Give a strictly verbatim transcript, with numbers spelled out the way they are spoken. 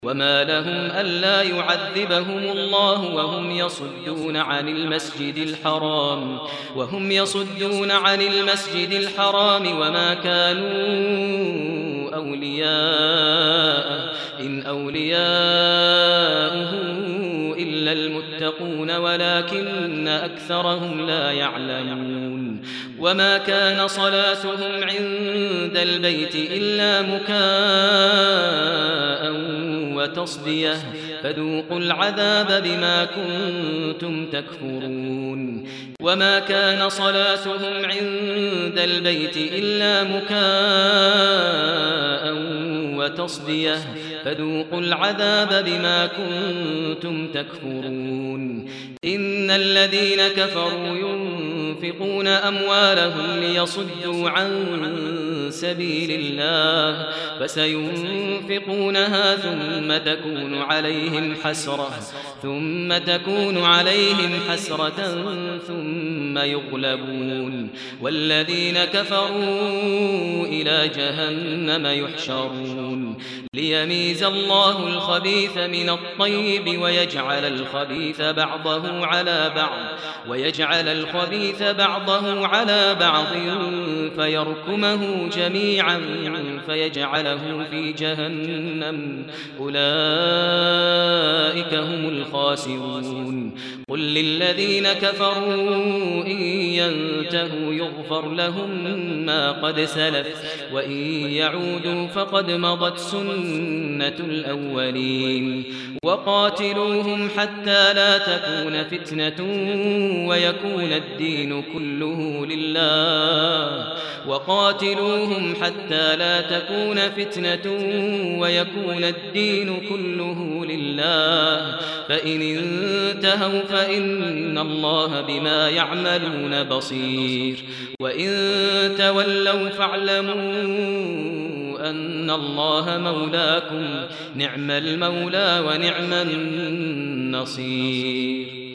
وما لهم ألا يعذبهم الله وهم يصدون عن المسجد الحرام وهم يصدون عن المسجد الحرام وما كانوا أولياءه إن أولياؤه إلا المتقون ولكن أكثرهم لا يعلمون وما كان صلاتهم عند البيت إلا مكاء وتصدية فذوقوا العذاب بما كنتم تكفرون وما كان صلاتهم عند البيت إلا مكاء وتصدية فذوقوا العذاب بما كنتم تكفرون إن الذين كفروا ينفقون أموالهم ليصدوا عن سبيل الله فسينفقونها ثم تكون عليهم حسرة ثم تكون عليهم حسرة ثم يغلبون والذين كفروا إلى جهنم يحشرون ليميز الله الخبيث من الطيب ويجعل الخبيث بعضه على بعض ويجعل الخبيث بعضه على بعض فيركمه جميعا فيجعله في جهنم أولئك هم الخاسرون قل للذين كفروا إن ينتهوا يغفر لهم ما قد سلف وإن يعودوا فقد مضت سنة الأولين وقاتلوهم حتى لا تكون فتنة ويكون الدين كله لله وقاتلوهم حتى لا تكون فتنة ويكون الدين كله لله فإن انتهوا فإن الله بما يعملون بصير وإن تولوا فاعلموا أن الله مولاكم نعم المولى ونعم النصير.